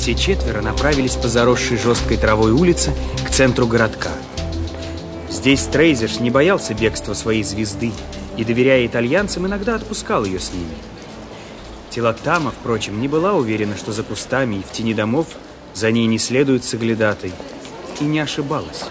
все четверо направились по заросшей жесткой травой улице к центру городка. Здесь Трейзиш не боялся бегства своей звезды и, доверяя итальянцам, иногда отпускал ее с ними. Тилоттама, впрочем, не была уверена, что за кустами и в тени домов за ней не следует соглядатой, и не ошибалась.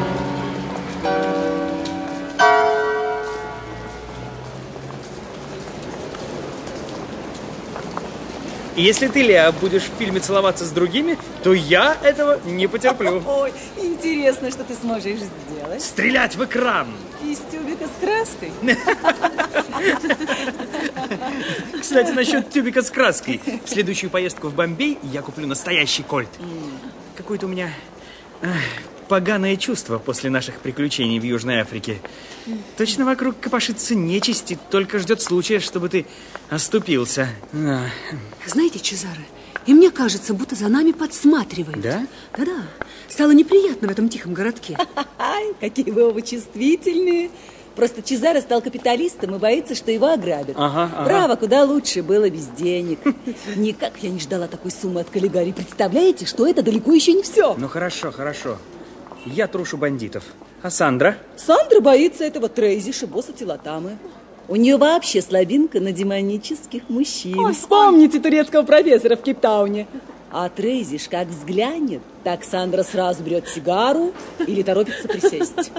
Если ты, Леа, будешь в фильме целоваться с другими, то я этого не потерплю. Ой, интересно, что ты сможешь сделать. Стрелять в экран! Из тюбика с краской? Кстати, насчет тюбика с краской. В следующую поездку в Бомбей я куплю настоящий кольт. Какое-то у меня поганое чувство после наших приключений в Южной Африке. Точно вокруг копошится нечисть и только ждет случая, чтобы ты оступился. Знаете, Чезаре, и мне кажется, будто за нами подсматривают. Да? Да-да. Стало неприятно в этом тихом городке. Какие вы оба чувствительные. Просто Чезаре стал капиталистом и боится, что его ограбят. Ага. Право, куда лучше было без денег. Никак я не ждала такой суммы от Каллигари. Представляете, что это далеко еще не все. Ну, хорошо. Я трушу бандитов. А Сандра? Сандра боится этого Трейзиша, босса Тилоттамы. У нее вообще слабинка на демонических мужчин. Ой, вспомните турецкого профессора в Кейптауне. А Трейзиш как взглянет, так Сандра сразу берет сигару или торопится присесть.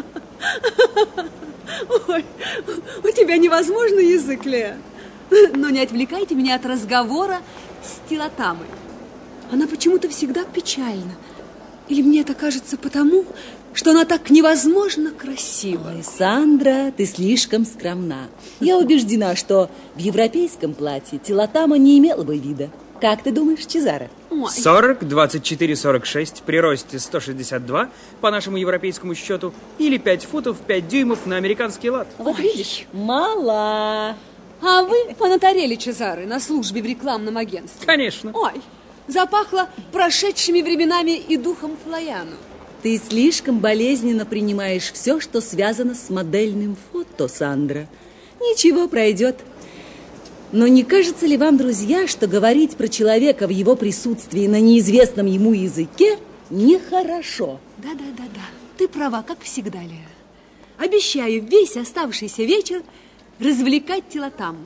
Ой, у тебя невозможный язык, Леа. Но не отвлекайте меня от разговора с Тилоттамой. Она почему-то всегда печальна. Или мне это кажется потому, что она так невозможно красива. Ой, Сандра, ты слишком скромна. Я убеждена, что в европейском платье Тилоттама не имела бы вида. Как ты думаешь, Чезаре? 40, 24, 46, при росте 162, по нашему европейскому счету, или 5 футов, 5 дюймов на американский лад. Вот видишь, мало. А вы понатарели, Чезаре, на службе в рекламном агентстве? Конечно. Ой, запахло прошедшими временами и духом Флояну. Ты слишком болезненно принимаешь все, что связано с модельным фото, Сандра. Ничего, пройдет. Но не кажется ли вам, друзья, что говорить про человека в его присутствии на неизвестном ему языке нехорошо? Да. Ты права, как всегда, Леа. Обещаю весь оставшийся вечер развлекать Тилоттаму.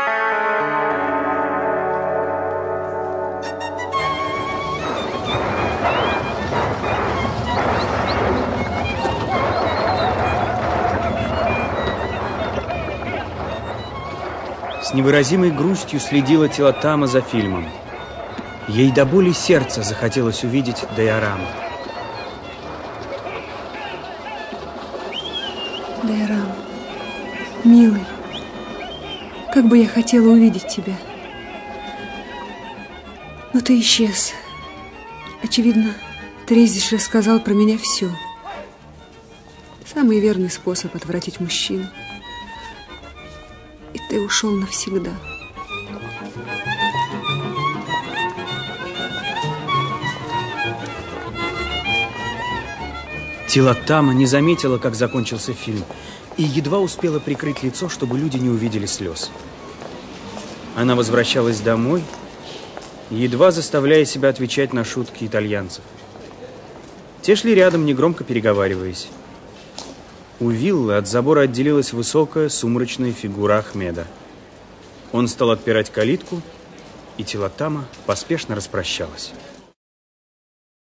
С невыразимой грустью следила Тилоттама за фильмом. Ей до боли сердца захотелось увидеть диораму. Диорама, милый, как бы я хотела увидеть тебя. Но ты исчез. Очевидно, Трейзиш рассказал про меня все. Самый верный способ отвратить мужчину. И ты ушел навсегда. Тилоттама не заметила, как закончился фильм, и едва успела прикрыть лицо, чтобы люди не увидели слез. Она возвращалась домой, едва заставляя себя отвечать на шутки итальянцев. Те шли рядом, негромко переговариваясь. У виллы от забора отделилась высокая, сумрачная фигура Ахмеда. Он стал отпирать калитку, и Тилоттама поспешно распрощалась.